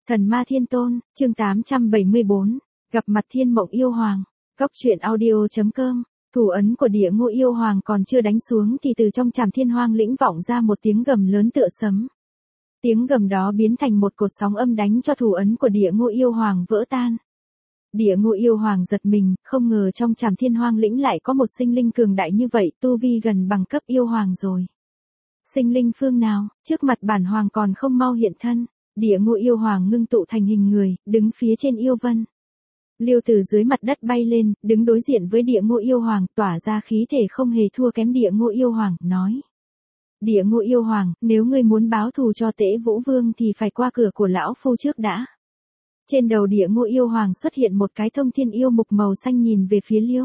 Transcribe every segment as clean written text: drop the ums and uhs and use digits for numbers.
Thần Ma Thiên Tôn, chương 874, gặp mặt Thiên Mộng Yêu Hoàng, góc truyện audio.com. Thủ ấn của Địa Ngục Yêu Hoàng còn chưa đánh xuống thì từ trong Trảm Thiên Hoang lĩnh vọng ra một tiếng gầm lớn tựa sấm. Tiếng gầm đó biến thành một cột sóng âm đánh cho thủ ấn của Địa Ngục Yêu Hoàng vỡ tan. Địa Ngục Yêu Hoàng giật mình, không ngờ trong Trảm Thiên Hoang lĩnh lại có một sinh linh cường đại như vậy, tu vi gần bằng cấp yêu hoàng rồi. Sinh linh phương nào, trước mặt bản hoàng còn không mau hiện thân. Địa Ngục Yêu Hoàng ngưng tụ thành hình người, đứng phía trên yêu vân. Liêu từ dưới mặt đất bay lên, đứng đối diện với Địa Ngục Yêu Hoàng, tỏa ra khí thể không hề thua kém Địa Ngục Yêu Hoàng, nói: Địa Ngục Yêu Hoàng, nếu ngươi muốn báo thù cho Tế Vũ Vương thì phải qua cửa của lão phu trước đã. Trên đầu Địa Ngục Yêu Hoàng xuất hiện một cái thông thiên yêu mục màu xanh nhìn về phía Liêu.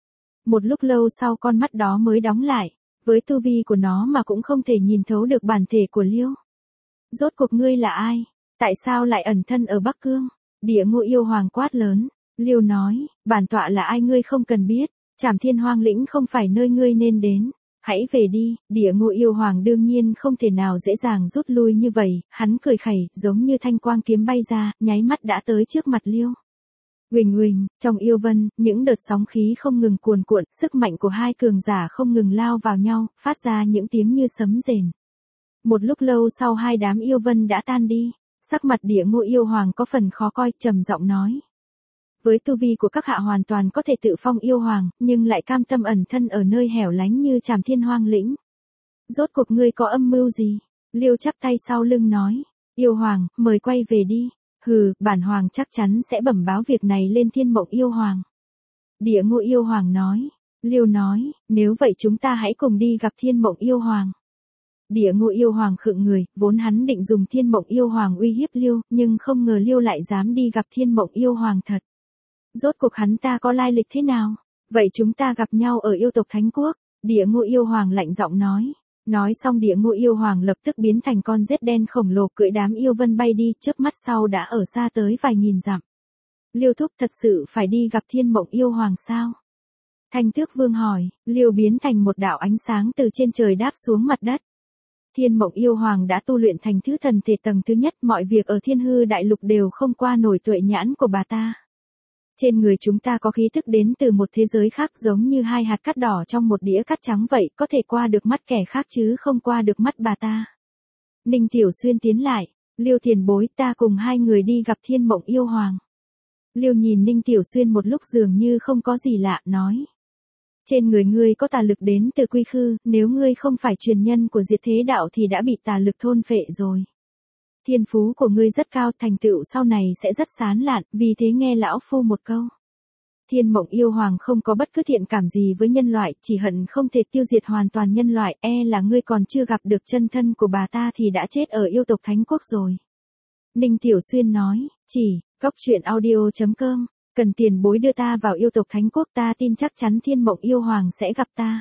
Một lúc lâu sau con mắt đó mới đóng lại, với tu vi của nó mà cũng không thể nhìn thấu được bản thể của Liêu. Rốt cuộc ngươi là ai? Tại sao lại ẩn thân ở Bắc Cương? Địa Ngục Yêu Hoàng quát lớn. Liêu nói, bản tọa là ai ngươi không cần biết, Trảm Thiên Hoang lĩnh không phải nơi ngươi nên đến, hãy về đi. Địa Ngục Yêu Hoàng đương nhiên không thể nào dễ dàng rút lui như vậy, hắn cười khẩy, giống như thanh quang kiếm bay ra, nháy mắt đã tới trước mặt Liêu. Huỳnh huỳnh, trong yêu vân, những đợt sóng khí không ngừng cuồn cuộn, sức mạnh của hai cường giả không ngừng lao vào nhau, phát ra những tiếng như sấm rền. Một lúc lâu sau hai đám yêu vân đã tan đi, sắc mặt Địa Ngục Yêu Hoàng có phần khó coi, trầm giọng nói. Với tu vi của các hạ hoàn toàn có thể tự phong yêu hoàng, nhưng lại cam tâm ẩn thân ở nơi hẻo lánh như Trảm Thiên Hoang lĩnh. Rốt cuộc ngươi có âm mưu gì? Liêu chắp tay sau lưng nói. Yêu hoàng, mời quay về đi. Hừ, bản hoàng chắc chắn sẽ bẩm báo việc này lên Thiên Mộng Yêu Hoàng. Địa Ngục Yêu Hoàng nói. Liêu nói, nếu vậy chúng ta hãy cùng đi gặp Thiên Mộng Yêu Hoàng. Địa Ngục Yêu Hoàng khựng người, vốn hắn định dùng Thiên Mộng Yêu Hoàng uy hiếp Liêu, nhưng không ngờ Liêu lại dám đi gặp Thiên Mộng Yêu Hoàng thật. Rốt cuộc hắn ta có lai lịch thế nào? Vậy chúng ta gặp nhau ở yêu tộc Thánh Quốc. Địa Ngục Yêu Hoàng lạnh giọng nói. Nói xong Địa Ngục Yêu Hoàng lập tức biến thành con rết đen khổng lồ cưỡi đám yêu vân bay đi, chớp mắt sau đã ở xa tới vài nghìn dặm. Liêu thúc thật sự phải đi gặp Thiên Mộng Yêu Hoàng sao? Thanh Tước Vương hỏi. Liêu biến thành một đạo ánh sáng từ trên trời đáp xuống mặt đất. Thiên Mộng Yêu Hoàng đã tu luyện thành thứ thần thể tầng thứ nhất, mọi việc ở Thiên Hư Đại Lục đều không qua nổi tuệ nhãn của bà ta. Trên người chúng ta có khí tức đến từ một thế giới khác, giống như hai hạt cát đỏ trong một đĩa cát trắng vậy, có thể qua được mắt kẻ khác chứ không qua được mắt bà ta. Ninh Tiểu Xuyên tiến lại. Liêu tiền bối, ta cùng hai người đi gặp Thiên Mộng Yêu Hoàng. Liêu nhìn Ninh Tiểu Xuyên một lúc dường như không có gì lạ, nói. Trên người ngươi có tà lực đến từ Quy Khư, nếu ngươi không phải truyền nhân của Diệt Thế Đạo thì đã bị tà lực thôn phệ rồi. Thiên phú của ngươi rất cao, thành tựu sau này sẽ rất sán lạn, vì thế nghe lão phu một câu. Thiên Mộng Yêu Hoàng không có bất cứ thiện cảm gì với nhân loại, chỉ hận không thể tiêu diệt hoàn toàn nhân loại, là ngươi còn chưa gặp được chân thân của bà ta thì đã chết ở yêu tộc Thánh Quốc rồi. Ninh Tiểu Xuyên nói, góc truyện audio.com, cần tiền bối đưa ta vào yêu tộc Thánh Quốc, ta tin chắc chắn Thiên Mộng Yêu Hoàng sẽ gặp ta.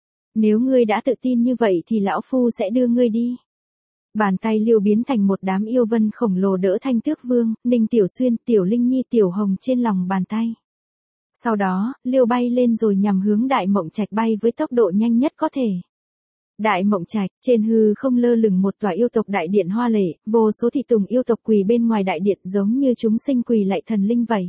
Nếu ngươi đã tự tin như vậy thì lão phu sẽ đưa ngươi đi. Bàn tay Liêu biến thành một đám yêu vân khổng lồ đỡ Thanh Tước Vương, Ninh Tiểu Xuyên, Tiểu Linh Nhi, Tiểu Hồng trên lòng bàn tay. Sau đó, Liêu bay lên rồi nhằm hướng Đại Mộng Trạch bay với tốc độ nhanh nhất có thể. Đại Mộng Trạch, trên hư không lơ lửng một tòa yêu tộc đại điện hoa lệ, vô số thị tùng yêu tộc quỳ bên ngoài đại điện giống như chúng sinh quỳ lạy thần linh vậy.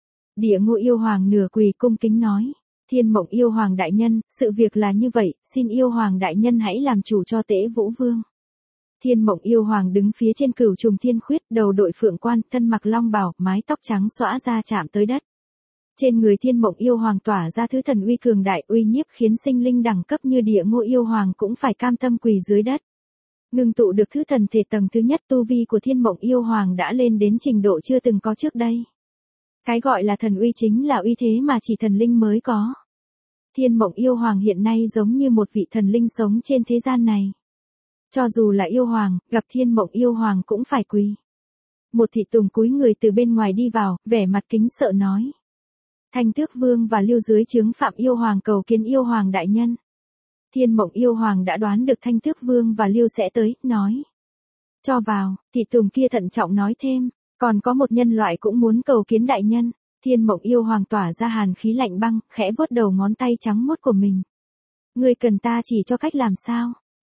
Địa Ngục Yêu Hoàng nửa quỳ cung kính nói. Thiên Mộng Yêu Hoàng đại nhân, sự việc là như vậy, xin Yêu Hoàng đại nhân hãy làm chủ cho Tế Vũ Vương. Thiên Mộng Yêu Hoàng đứng phía trên cửu trùng thiên khuyết, đầu đội phượng quan, thân mặc long bào, mái tóc trắng xõa ra chạm tới đất. Trên người Thiên Mộng Yêu Hoàng tỏa ra thứ thần uy cường đại, uy nhiếp khiến sinh linh đẳng cấp như Địa Ngục Yêu Hoàng cũng phải cam tâm quỳ dưới đất. Ngưng tụ được thứ thần thể tầng thứ nhất, tu vi của Thiên Mộng Yêu Hoàng đã lên đến trình độ chưa từng có trước đây. Cái gọi là thần uy chính là uy thế mà chỉ thần linh mới có. Thiên Mộng Yêu Hoàng hiện nay giống như một vị thần linh sống trên thế gian này. Cho dù là yêu hoàng, gặp Thiên Mộng Yêu Hoàng cũng phải quỳ. Một thị tùng cúi người từ bên ngoài đi vào, vẻ mặt kính sợ nói. Thanh Tước Vương và Liêu dưới trướng Phạm Yêu Hoàng cầu kiến Yêu Hoàng đại nhân. Thiên Mộng Yêu Hoàng đã đoán được Thanh Tước Vương và Liêu sẽ tới, nói. Cho vào, thị tùng kia thận trọng nói thêm, còn có một nhân loại cũng muốn cầu kiến đại nhân. Thiên Mộng Yêu Hoàng tỏa ra hàn khí lạnh băng, khẽ vuốt đầu ngón tay trắng muốt của mình. Ngươi cần ta chỉ cho cách làm sao?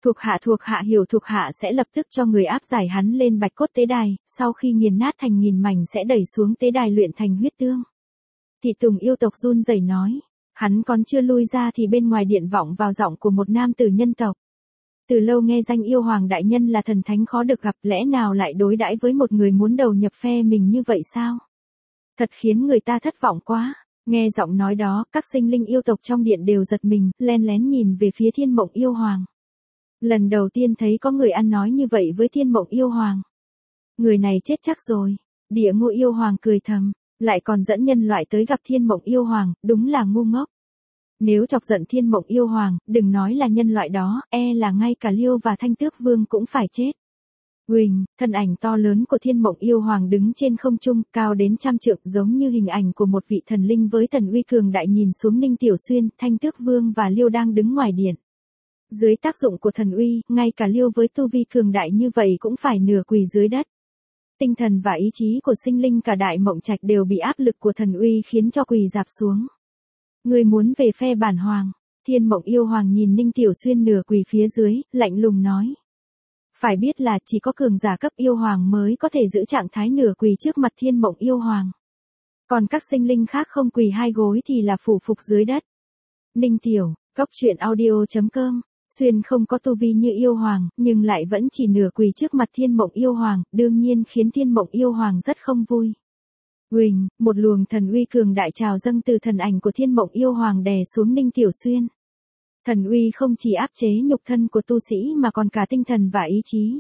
Thuộc hạ hiểu thuộc hạ sẽ lập tức cho người áp giải hắn lên bạch cốt tế đài, sau khi nghiền nát thành nghìn mảnh sẽ đẩy xuống tế đài luyện thành huyết tương. Thị Tùng yêu tộc run rẩy nói, hắn còn chưa lui ra thì bên ngoài điện vọng vào giọng của một nam tử nhân tộc. Từ lâu nghe danh yêu hoàng đại nhân là thần thánh khó được gặp, lẽ nào lại đối đãi với một người muốn đầu nhập phe mình như vậy sao? Thật khiến người ta thất vọng quá. Nghe giọng nói đó, các sinh linh yêu tộc trong điện đều giật mình, len lén nhìn về phía Thiên Mộng yêu hoàng. Lần đầu tiên thấy có người ăn nói như vậy với Thiên Mộng yêu hoàng. Người này chết chắc rồi. Địa Ngô yêu hoàng cười thầm, lại còn dẫn nhân loại tới gặp Thiên Mộng yêu hoàng, đúng là ngu ngốc. Nếu chọc giận Thiên Mộng yêu hoàng, đừng nói là nhân loại đó, là ngay cả Liêu và Thanh Tước Vương cũng phải chết. Huỳnh, thân ảnh to lớn của Thiên Mộng yêu hoàng đứng trên không trung, cao đến 100 trượng, giống như hình ảnh của một vị thần linh với thần uy cường đại nhìn xuống Ninh Tiểu Xuyên, Thanh Tước Vương và Liêu đang đứng ngoài điện. Dưới tác dụng của thần uy, ngay cả Liêu với tu vi cường đại như vậy cũng phải nửa quỳ dưới đất. Tinh thần và ý chí của sinh linh cả Đại Mộng Trạch đều bị áp lực của thần uy khiến cho quỳ rạp xuống. Người muốn về phe bản hoàng? Thiên Mộng yêu hoàng nhìn Ninh Tiểu Xuyên nửa quỳ phía dưới, lạnh lùng nói. Phải biết là chỉ có cường giả cấp yêu hoàng mới có thể giữ trạng thái nửa quỳ trước mặt Thiên Mộng yêu hoàng. Còn các sinh linh khác không quỳ hai gối thì là phủ phục dưới đất. Ninh Tiểu, Goctruyện.audio.com. Xuyên không có tu vi như yêu hoàng, nhưng lại vẫn chỉ nửa quỳ trước mặt Thiên Mộng yêu hoàng, đương nhiên khiến Thiên Mộng yêu hoàng rất không vui. Huỳnh, một luồng thần uy cường đại trào dâng từ thần ảnh của Thiên Mộng yêu hoàng đè xuống Ninh Tiểu Xuyên. Thần uy không chỉ áp chế nhục thân của tu sĩ mà còn cả tinh thần và ý chí.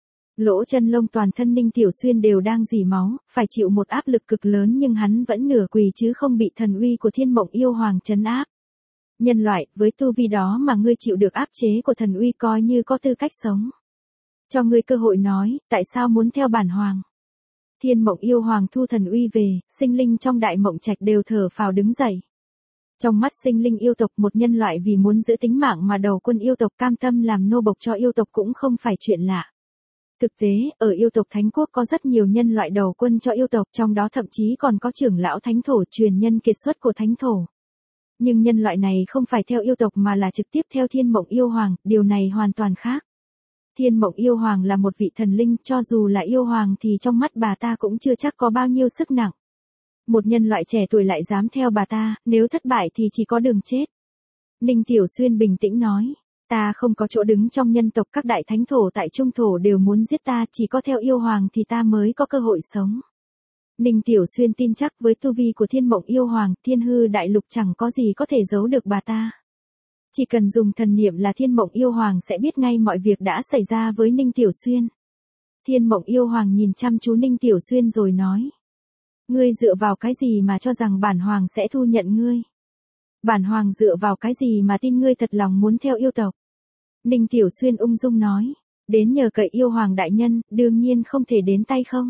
Lỗ chân lông toàn thân Ninh Tiểu Xuyên đều đang rỉ máu, phải chịu một áp lực cực lớn nhưng hắn vẫn nửa quỳ chứ không bị thần uy của Thiên Mộng yêu hoàng trấn áp. Nhân loại, với tu vi đó mà ngươi chịu được áp chế của thần uy coi như có tư cách sống. Cho ngươi cơ hội nói, tại sao muốn theo bản hoàng? Thiên Mộng yêu hoàng thu thần uy về, sinh linh trong Đại Mộng Trạch đều thở phào đứng dậy. Trong mắt sinh linh yêu tộc, một nhân loại vì muốn giữ tính mạng mà đầu quân yêu tộc cam tâm làm nô bộc cho yêu tộc cũng không phải chuyện lạ. Thực tế, ở yêu tộc Thánh Quốc có rất nhiều nhân loại đầu quân cho yêu tộc, trong đó thậm chí còn có trưởng lão Thánh Thổ truyền nhân kiệt xuất của Thánh Thổ. Nhưng nhân loại này không phải theo yêu tộc mà là trực tiếp theo Thiên Mộng yêu hoàng, điều này hoàn toàn khác. Thiên Mộng yêu hoàng là một vị thần linh, cho dù là yêu hoàng thì trong mắt bà ta cũng chưa chắc có bao nhiêu sức nặng. Một nhân loại trẻ tuổi lại dám theo bà ta, nếu thất bại thì chỉ có đường chết. Ninh Tiểu Xuyên bình tĩnh nói, ta không có chỗ đứng trong nhân tộc, các đại thánh thổ tại Trung Thổ đều muốn giết ta, chỉ có theo yêu hoàng thì ta mới có cơ hội sống. Ninh Tiểu Xuyên tin chắc với tu vi của Thiên Mộng yêu hoàng, Thiên Hư đại lục chẳng có gì có thể giấu được bà ta. Chỉ cần dùng thần niệm là Thiên Mộng yêu hoàng sẽ biết ngay mọi việc đã xảy ra với Ninh Tiểu Xuyên. Thiên Mộng yêu hoàng nhìn chăm chú Ninh Tiểu Xuyên rồi nói. Ngươi dựa vào cái gì mà cho rằng bản hoàng sẽ thu nhận ngươi? Bản hoàng dựa vào cái gì mà tin ngươi thật lòng muốn theo yêu tộc? Ninh Tiểu Xuyên ung dung nói. Đến nhờ cậy yêu hoàng đại nhân, đương nhiên không thể đến tay không.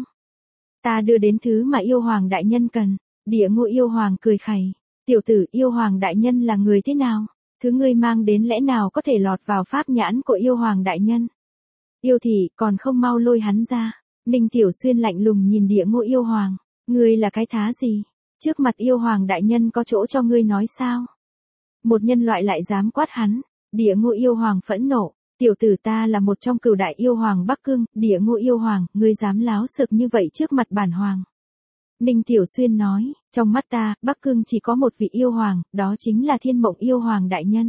Ta đưa đến thứ mà yêu hoàng đại nhân cần. Địa Ngô yêu hoàng cười khẩy. Tiểu tử, yêu hoàng đại nhân là người thế nào? Thứ ngươi mang đến lẽ nào có thể lọt vào pháp nhãn của yêu hoàng đại nhân? Yêu thì, còn không mau lôi hắn ra. Ninh Tiểu Xuyên lạnh lùng nhìn Địa Ngô yêu hoàng. Ngươi là cái thá gì? Trước mặt yêu hoàng đại nhân có chỗ cho ngươi nói sao? Một nhân loại lại dám quát hắn. Địa Ngô yêu hoàng phẫn nộ. Tiểu tử, ta là một trong cửu đại yêu hoàng Bắc Cương. Địa Ngô yêu hoàng, ngươi dám láo xược như vậy trước mặt bản hoàng? Ninh Tiểu Xuyên nói, trong mắt ta, Bắc Cương chỉ có một vị yêu hoàng, đó chính là Thiên Mộng yêu hoàng đại nhân.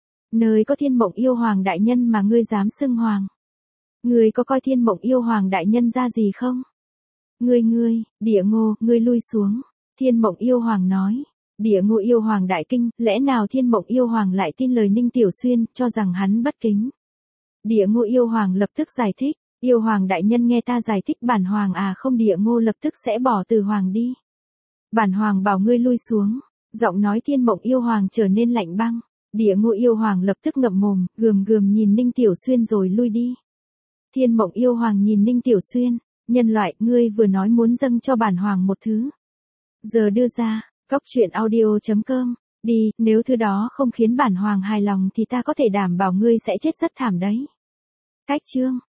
Nơi có Thiên Mộng yêu hoàng đại nhân mà ngươi dám xưng hoàng? Ngươi có coi Thiên Mộng yêu hoàng đại nhân ra gì không? Ngươi, Địa Ngô, ngươi lui xuống. Thiên Mộng yêu hoàng nói. Địa Ngô yêu hoàng đại kinh, lẽ nào Thiên Mộng yêu hoàng lại tin lời Ninh Tiểu Xuyên, cho rằng hắn bất kính? Địa Ngô yêu hoàng lập tức giải thích. Yêu hoàng đại nhân nghe ta giải thích, bản hoàng à không. Địa Ngô lập tức sẽ bỏ từ hoàng đi. Bản hoàng bảo ngươi lui xuống. Giọng nói Thiên Mộng yêu hoàng trở nên lạnh băng. Địa Ngô yêu hoàng lập tức ngậm mồm, gườm nhìn Ninh Tiểu Xuyên rồi lui đi. Thiên Mộng yêu hoàng nhìn Ninh Tiểu Xuyên. Nhân loại, ngươi vừa nói muốn dâng cho bản hoàng một thứ. Giờ đưa ra, Goctruyện.audio.com. Đi, nếu thứ đó không khiến bản hoàng hài lòng thì ta có thể đảm bảo ngươi sẽ chết rất thảm đấy. Cách chương